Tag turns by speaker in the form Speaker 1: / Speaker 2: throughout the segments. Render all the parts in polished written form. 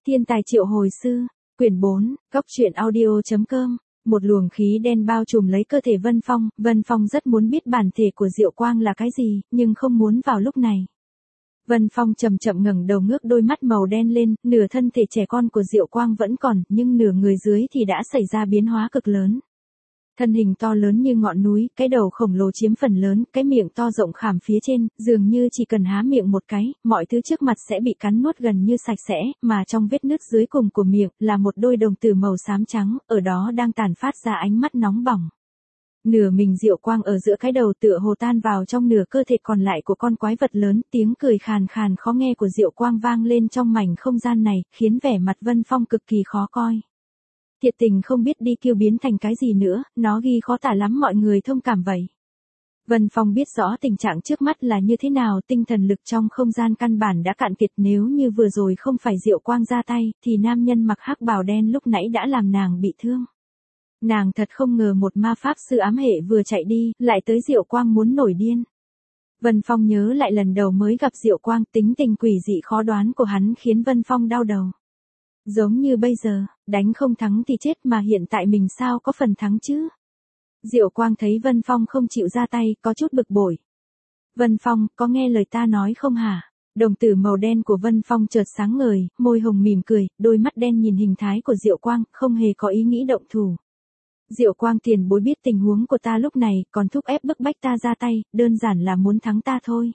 Speaker 1: Thiên tài triệu hồi sư, quyển 4, góc truyện audio.com. Một luồng khí đen bao trùm lấy cơ thể Vân Phong rất muốn biết bản thể của Diệu Quang là cái gì, nhưng không muốn vào lúc này. Vân Phong chậm chậm ngẩng đầu ngước đôi mắt màu đen lên, nửa thân thể trẻ con của Diệu Quang vẫn còn, nhưng nửa người dưới thì đã xảy ra biến hóa cực lớn. Thân hình to lớn như ngọn núi, cái đầu khổng lồ chiếm phần lớn, cái miệng to rộng khảm phía trên, dường như chỉ cần há miệng một cái, mọi thứ trước mặt sẽ bị cắn nuốt gần như sạch sẽ, mà trong vết nứt dưới cùng của miệng, là một đôi đồng tử màu xám trắng, ở đó đang tản phát ra ánh mắt nóng bỏng. Nửa mình Diệu Quang ở giữa cái đầu tựa hồ tan vào trong nửa cơ thể còn lại của con quái vật lớn, tiếng cười khàn khàn khó nghe của Diệu Quang vang lên trong mảnh không gian này, khiến vẻ mặt Vân Phong cực kỳ khó coi. Thiệt tình không biết đi kêu biến thành cái gì nữa, nó ghi khó tả lắm, mọi người thông cảm vậy. Vân Phong biết rõ tình trạng trước mắt là như thế nào, tinh thần lực trong không gian căn bản đã cạn kiệt, nếu như vừa rồi không phải Diệu Quang ra tay, thì nam nhân mặc hắc bào đen lúc nãy đã làm nàng bị thương. Nàng thật không ngờ một ma pháp sư ám hệ vừa chạy đi, lại tới Diệu Quang muốn nổi điên. Vân Phong nhớ lại lần đầu mới gặp Diệu Quang, tính tình quỷ dị khó đoán của hắn khiến Vân Phong đau đầu. Giống như bây giờ, đánh không thắng thì chết, mà hiện tại mình sao có phần thắng chứ? Diệu Quang thấy Vân Phong không chịu ra tay, có chút bực bội. Vân Phong, có nghe lời ta nói không hả? Đồng tử màu đen của Vân Phong chợt sáng ngời, môi hồng mỉm cười, đôi mắt đen nhìn hình thái của Diệu Quang, không hề có ý nghĩ động thủ. Diệu Quang tiền bối biết tình huống của ta lúc này, còn thúc ép bức bách ta ra tay, đơn giản là muốn thắng ta thôi.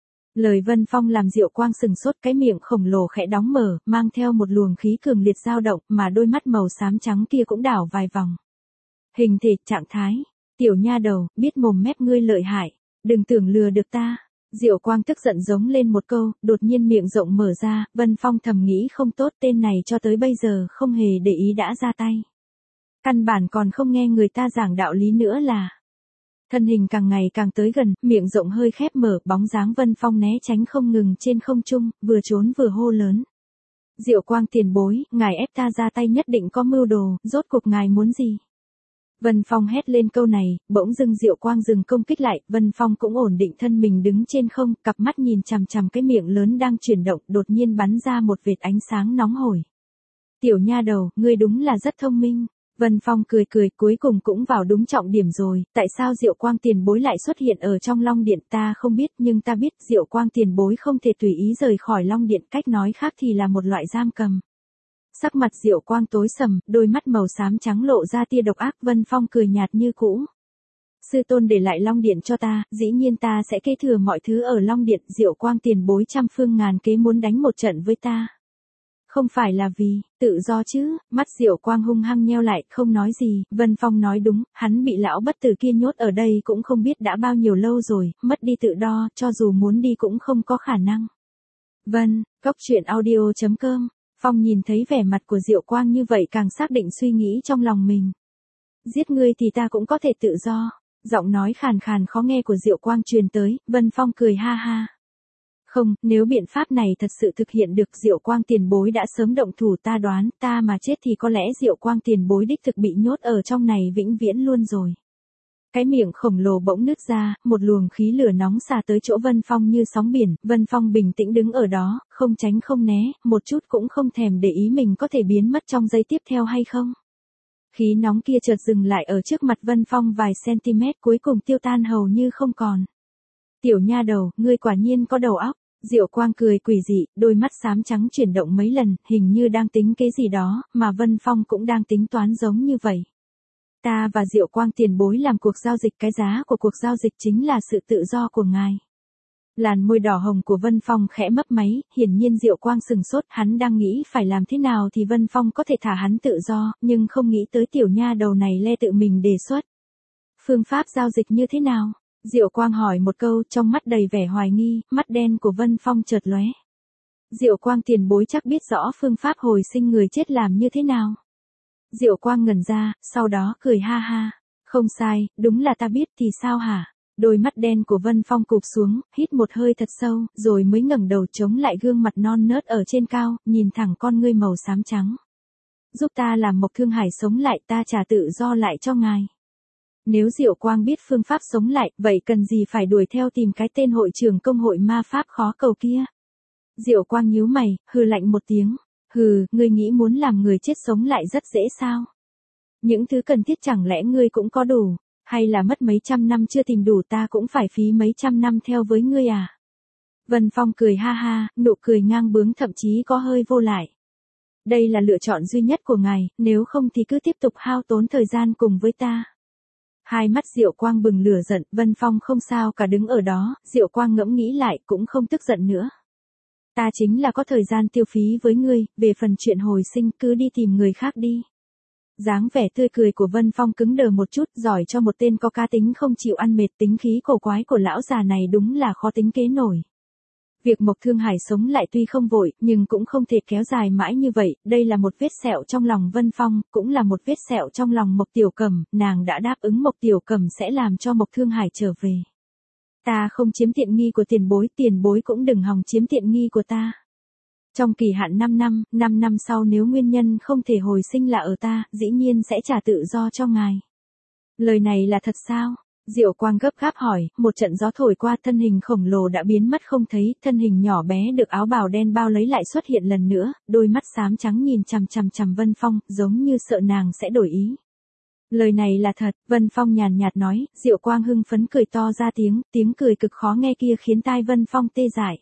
Speaker 1: Lời Vân Phong làm Diệu Quang sừng sốt, cái miệng khổng lồ khẽ đóng mở, mang theo một luồng khí cường liệt dao động, mà đôi mắt màu xám trắng kia cũng đảo vài vòng. Hình thể, trạng thái, tiểu nha đầu, biết mồm mép ngươi lợi hại, đừng tưởng lừa được ta. Diệu Quang tức giận giống lên một câu, đột nhiên miệng rộng mở ra, Vân Phong thầm nghĩ không tốt, tên này cho tới bây giờ không hề để ý đã ra tay. Căn bản còn không nghe người ta giảng đạo lý nữa là. Thân hình càng ngày càng tới gần, miệng rộng hơi khép mở, bóng dáng Vân Phong né tránh không ngừng trên không trung, vừa trốn vừa hô lớn. Diệu Quang tiền bối, ngài ép ta ra tay nhất định có mưu đồ, rốt cuộc ngài muốn gì? Vân Phong hét lên câu này, bỗng dưng Diệu Quang dừng công kích lại, Vân Phong cũng ổn định thân mình đứng trên không, cặp mắt nhìn chằm chằm cái miệng lớn đang chuyển động, đột nhiên bắn ra một vệt ánh sáng nóng hổi. Tiểu nha đầu, ngươi đúng là rất thông minh. Vân Phong cười cười, cuối cùng cũng vào đúng trọng điểm rồi, tại sao Diệu Quang tiền bối lại xuất hiện ở trong Long Điện, ta không biết, nhưng ta biết Diệu Quang tiền bối không thể tùy ý rời khỏi Long Điện, cách nói khác thì là một loại giam cầm. Sắc mặt Diệu Quang tối sầm, đôi mắt màu xám trắng lộ ra tia độc ác, Vân Phong cười nhạt như cũ. Sư tôn để lại Long Điện cho ta, dĩ nhiên ta sẽ kế thừa mọi thứ ở Long Điện, Diệu Quang tiền bối trăm phương ngàn kế muốn đánh một trận với ta. Không phải là vì tự do chứ? Mắt Diệu Quang hung hăng nheo lại, không nói gì. Vân Phong nói đúng, hắn bị lão bất tử kia nhốt ở đây cũng không biết đã bao nhiêu lâu rồi, mất đi tự do, cho dù muốn đi cũng không có khả năng. Góc truyện audio.com. Phong nhìn thấy vẻ mặt của Diệu Quang như vậy càng xác định suy nghĩ trong lòng mình. Giết ngươi thì ta cũng có thể tự do. Giọng nói khàn khàn khó nghe của Diệu Quang truyền tới, Vân Phong cười ha ha. Không, nếu biện pháp này thật sự thực hiện được, Diệu Quang tiền bối đã sớm động thủ, ta đoán, ta mà chết thì có lẽ Diệu Quang tiền bối đích thực bị nhốt ở trong này vĩnh viễn luôn rồi. Cái miệng khổng lồ bỗng nứt ra, một luồng khí lửa nóng xả tới chỗ Vân Phong như sóng biển, Vân Phong bình tĩnh đứng ở đó, không tránh không né, một chút cũng không thèm để ý mình có thể biến mất trong giây tiếp theo hay không. Khí nóng kia chợt dừng lại ở trước mặt Vân Phong vài cm, cuối cùng tiêu tan hầu như không còn. Tiểu nha đầu, ngươi quả nhiên có đầu óc. Diệu Quang cười quỷ dị, đôi mắt xám trắng chuyển động mấy lần, hình như đang tính cái gì đó, mà Vân Phong cũng đang tính toán giống như vậy. Ta và Diệu Quang tiền bối làm cuộc giao dịch, cái giá của cuộc giao dịch chính là sự tự do của ngài. Làn môi đỏ hồng của Vân Phong khẽ mấp máy, hiển nhiên Diệu Quang sừng sốt, hắn đang nghĩ phải làm thế nào thì Vân Phong có thể thả hắn tự do, nhưng không nghĩ tới tiểu nha đầu này le tự mình đề xuất. Phương pháp giao dịch như thế nào? Diệu Quang hỏi một câu, trong mắt đầy vẻ hoài nghi, mắt đen của Vân Phong chợt lóe. Diệu Quang tiền bối chắc biết rõ phương pháp hồi sinh người chết làm như thế nào. Diệu Quang ngẩn ra, sau đó cười ha ha. Không sai, đúng là ta biết, thì sao hả? Đôi mắt đen của Vân Phong cụp xuống, hít một hơi thật sâu, rồi mới ngẩng đầu chống lại gương mặt non nớt ở trên cao, nhìn thẳng con ngươi màu xám trắng. Giúp ta làm Mộc Thương Hải sống lại, ta trả tự do lại cho ngài. Nếu Diệu Quang biết phương pháp sống lại, vậy cần gì phải đuổi theo tìm cái tên hội trưởng công hội ma pháp khó cầu kia? Diệu Quang nhíu mày, hừ lạnh một tiếng. Hừ, ngươi nghĩ muốn làm người chết sống lại rất dễ sao? Những thứ cần thiết chẳng lẽ ngươi cũng có đủ, hay là mất mấy trăm năm chưa tìm đủ ta cũng phải phí mấy trăm năm theo với ngươi à? Vân Phong cười ha ha, nụ cười ngang bướng thậm chí có hơi vô lại. Đây là lựa chọn duy nhất của ngài, nếu không thì cứ tiếp tục hao tốn thời gian cùng với ta. Hai mắt Diệu Quang bừng lửa giận, Vân Phong không sao cả đứng ở đó, Diệu Quang ngẫm nghĩ lại cũng không tức giận nữa. Ta chính là có thời gian tiêu phí với ngươi, về phần chuyện hồi sinh cứ đi tìm người khác đi. Dáng vẻ tươi cười của Vân Phong cứng đờ một chút, giỏi cho một tên có cá tính không chịu ăn mệt, tính khí cổ quái của lão già này đúng là khó tính kế nổi. Việc Mộc Thương Hải sống lại tuy không vội, nhưng cũng không thể kéo dài mãi như vậy, đây là một vết sẹo trong lòng Vân Phong, cũng là một vết sẹo trong lòng Mộc Tiểu Cẩm, nàng đã đáp ứng Mộc Tiểu Cẩm sẽ làm cho Mộc Thương Hải trở về. Ta không chiếm tiện nghi của tiền bối cũng đừng hòng chiếm tiện nghi của ta. Trong kỳ hạn 5 năm sau nếu nguyên nhân không thể hồi sinh là ở ta, dĩ nhiên sẽ trả tự do cho ngài. Lời này là thật sao? Diệu Quang gấp gáp hỏi, một trận gió thổi qua thân hình khổng lồ đã biến mất không thấy, thân hình nhỏ bé được áo bào đen bao lấy lại xuất hiện lần nữa, đôi mắt xám trắng nhìn chằm chằm Vân Phong, giống như sợ nàng sẽ đổi ý. Lời này là thật, Vân Phong nhàn nhạt nói, Diệu Quang hưng phấn cười to ra tiếng cười cực khó nghe kia khiến tai Vân Phong tê dại.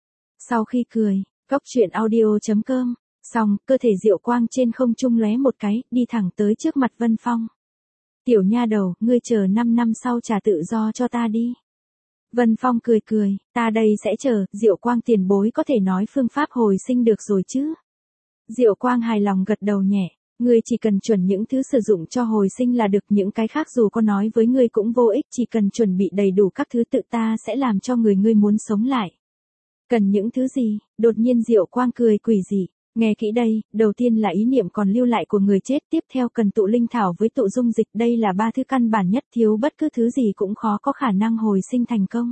Speaker 1: Sau khi cười, Cóc truyện audio.com, xong, cơ thể Diệu Quang trên không trung lóe một cái, đi thẳng tới trước mặt Vân Phong. Tiểu nha đầu, ngươi chờ 5 năm sau trả tự do cho ta đi. Vân Phong cười, ta đây sẽ chờ, Diệu Quang tiền bối có thể nói phương pháp hồi sinh được rồi chứ? Diệu Quang hài lòng gật đầu nhẹ, ngươi chỉ cần chuẩn những thứ sử dụng cho hồi sinh là được, những cái khác dù có nói với ngươi cũng vô ích, chỉ cần chuẩn bị đầy đủ các thứ tự ta sẽ làm cho ngươi muốn sống lại. Cần những thứ gì? Đột nhiên Diệu Quang cười quỷ dị. Nghe kỹ đây, đầu tiên là ý niệm còn lưu lại của người chết, tiếp theo cần tụ linh thảo với tụ dung dịch, đây là ba thứ căn bản nhất, thiếu bất cứ thứ gì cũng khó có khả năng hồi sinh thành công.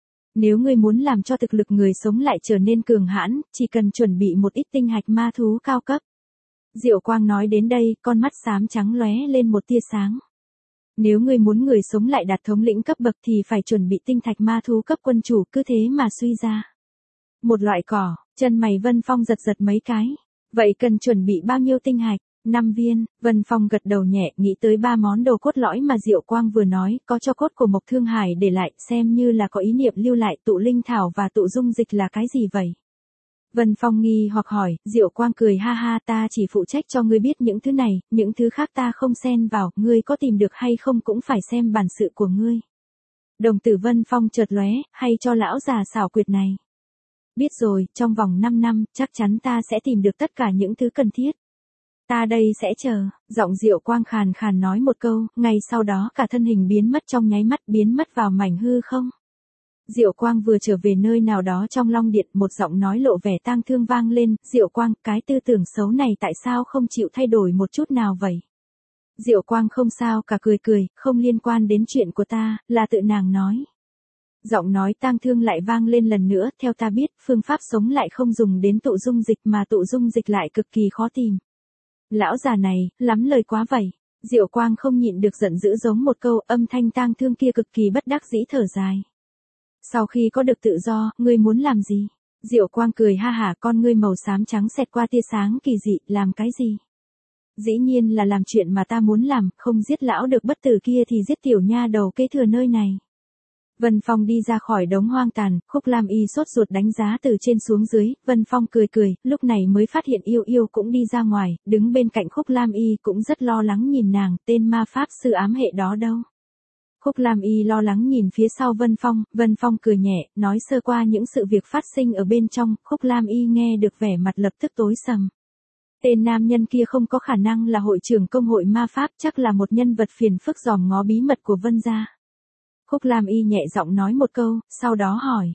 Speaker 1: Nếu ngươi muốn làm cho thực lực người sống lại trở nên cường hãn, chỉ cần chuẩn bị một ít tinh hạch ma thú cao cấp. Diệu Quang nói đến đây, con mắt xám trắng lóe lên một tia sáng. Nếu ngươi muốn người sống lại đạt thống lĩnh cấp bậc thì phải chuẩn bị tinh thạch ma thú cấp quân chủ, cứ thế mà suy ra. Một loại cỏ, chân mày Vân Phong giật mấy cái. Vậy cần chuẩn bị bao nhiêu tinh hạch? 5 viên, Vân Phong gật đầu nhẹ, nghĩ tới 3 món đồ cốt lõi mà Diệu Quang vừa nói, có cho cốt của Mộc Thương Hải để lại, xem như là có ý niệm lưu lại, tụ linh thảo và tụ dung dịch là cái gì vậy? Vân Phong nghi hoặc hỏi, Diệu Quang cười ha ha, ta chỉ phụ trách cho ngươi biết những thứ này, những thứ khác ta không xen vào, ngươi có tìm được hay không cũng phải xem bản sự của ngươi. Đồng tử Vân Phong chợt lóe, hay cho lão già xảo quyệt này. Biết rồi, trong vòng 5 năm, chắc chắn ta sẽ tìm được tất cả những thứ cần thiết. Ta đây sẽ chờ, giọng Diệu Quang khàn khàn nói một câu, ngay sau đó cả thân hình biến mất trong nháy mắt, biến mất vào mảnh hư không. Diệu Quang vừa trở về nơi nào đó trong Long Điện, một giọng nói lộ vẻ tang thương vang lên, Diệu Quang, cái tư tưởng xấu này tại sao không chịu thay đổi một chút nào vậy? Diệu Quang không sao cả cười, không liên quan đến chuyện của ta, là tự nàng nói. Giọng nói tang thương lại vang lên lần nữa, theo ta biết, phương pháp sống lại không dùng đến tụ dung dịch mà tụ dung dịch lại cực kỳ khó tìm. Lão già này, lắm lời quá vậy. Diệu Quang không nhịn được giận dữ giống một câu, âm thanh tang thương kia cực kỳ bất đắc dĩ thở dài. Sau khi có được tự do, ngươi muốn làm gì? Diệu Quang cười ha hả, con ngươi màu xám trắng xẹt qua tia sáng kỳ dị, làm cái gì? Dĩ nhiên là làm chuyện mà ta muốn làm, không giết lão được bất tử kia thì giết tiểu nha đầu kế thừa nơi này. Vân Phong đi ra khỏi đống hoang tàn, Khúc Lam Y sốt ruột đánh giá từ trên xuống dưới, Vân Phong cười, lúc này mới phát hiện Yêu Yêu cũng đi ra ngoài, đứng bên cạnh Khúc Lam Y cũng rất lo lắng nhìn nàng, tên ma pháp sư ám hệ đó đâu. Khúc Lam Y lo lắng nhìn phía sau Vân Phong cười nhẹ, nói sơ qua những sự việc phát sinh ở bên trong, Khúc Lam Y nghe được vẻ mặt lập tức tối sầm. Tên nam nhân kia không có khả năng là hội trưởng công hội ma pháp, chắc là một nhân vật phiền phức dòm ngó bí mật của Vân gia. Khúc Lam Y nhẹ giọng nói một câu, sau đó hỏi.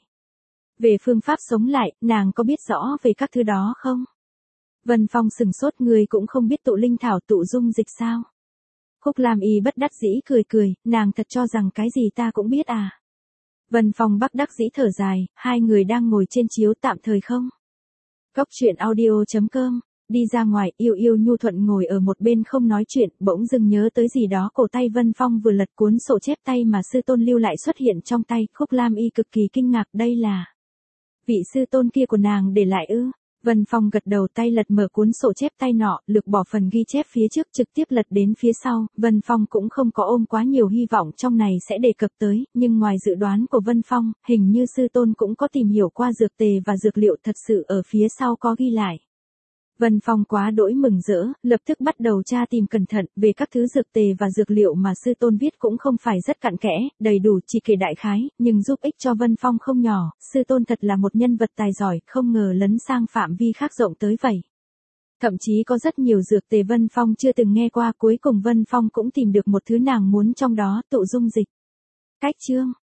Speaker 1: Về phương pháp sống lại, nàng có biết rõ về các thứ đó không? Vân Phong sừng sốt, người cũng không biết tụ linh thảo tụ dung dịch sao? Khúc Lam Y bất đắc dĩ cười, nàng thật cho rằng cái gì ta cũng biết à? Vân Phong bất đắc dĩ thở dài, hai người đang ngồi trên chiếu tạm thời không? Cóc truyện audio.com. Đi ra ngoài, Yêu Yêu nhu thuận ngồi ở một bên không nói chuyện, bỗng dưng nhớ tới gì đó, cổ tay Vân Phong vừa lật cuốn sổ chép tay mà sư tôn lưu lại xuất hiện trong tay, Khúc Lam Y cực kỳ kinh ngạc, đây là vị sư tôn kia của nàng để lại ư? Vân Phong gật đầu, tay lật mở cuốn sổ chép tay nọ, lược bỏ phần ghi chép phía trước trực tiếp lật đến phía sau. Vân Phong cũng không có ôm quá nhiều hy vọng trong này sẽ đề cập tới, nhưng ngoài dự đoán của Vân Phong, hình như sư tôn cũng có tìm hiểu qua dược tề và dược liệu thật sự ở phía sau có ghi lại. Vân Phong quá đỗi mừng rỡ, lập tức bắt đầu tra tìm cẩn thận về các thứ dược tề và dược liệu mà sư tôn viết cũng không phải rất cặn kẽ, đầy đủ chỉ kể đại khái, nhưng giúp ích cho Vân Phong không nhỏ, sư tôn thật là một nhân vật tài giỏi, không ngờ lấn sang phạm vi khác rộng tới vậy. Thậm chí có rất nhiều dược tề Vân Phong chưa từng nghe qua, cuối cùng Vân Phong cũng tìm được một thứ nàng muốn trong đó, tụ dung dịch. Cách chương